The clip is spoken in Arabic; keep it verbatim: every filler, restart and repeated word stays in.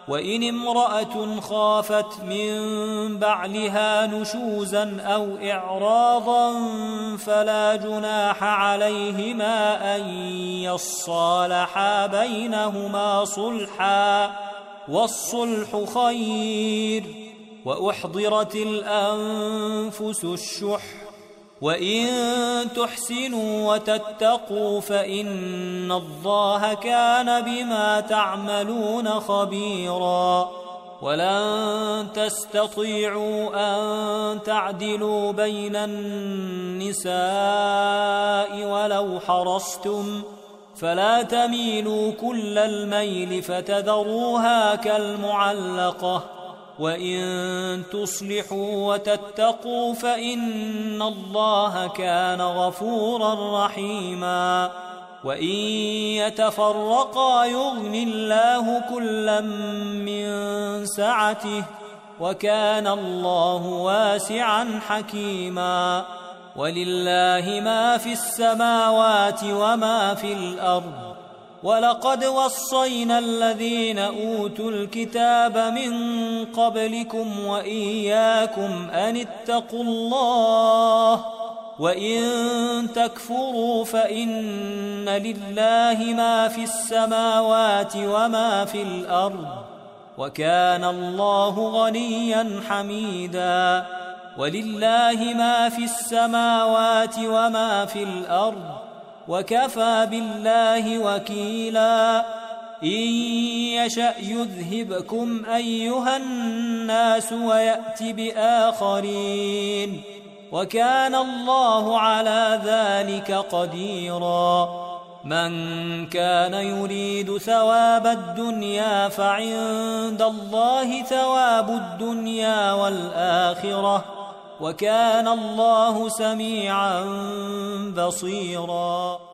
وإن امرأة خافت من بعلها نشوزا أو إعراضا فلا جناح عليهما أن يصالحا بينهما صلحا، والصلح خير. وأحضرت الأنفس الشح، وإن تحسنوا وتتقوا فإن الله كان بما تعملون خبيرا. ولن تستطيعوا أن تعدلوا بين النساء ولو حرصتم، فلا تميلوا كل الميل فتذروها كالمعلقة. وإن تصلحوا وتتقوا فإن الله كان غفورا رحيما. وإن يتفرقا يغن الله كلا من سعته، وكان الله واسعا حكيما. ولله ما في السماوات وما في الأرض. ولقد وصينا الذين أوتوا الكتاب من قبلكم وإياكم أن اتقوا الله، وإن تكفروا فإن لله ما في السماوات وما في الأرض، وكان الله غنيا حميدا. ولله ما في السماوات وما في الأرض، وكفى بالله وكيلا. إن يشأ يذهبكم أيها الناس ويأت بآخرين، وكان الله على ذلك قديرا. من كان يريد ثواب الدنيا فعند الله ثواب الدنيا والآخرة، وكان الله سميعا بصيرا.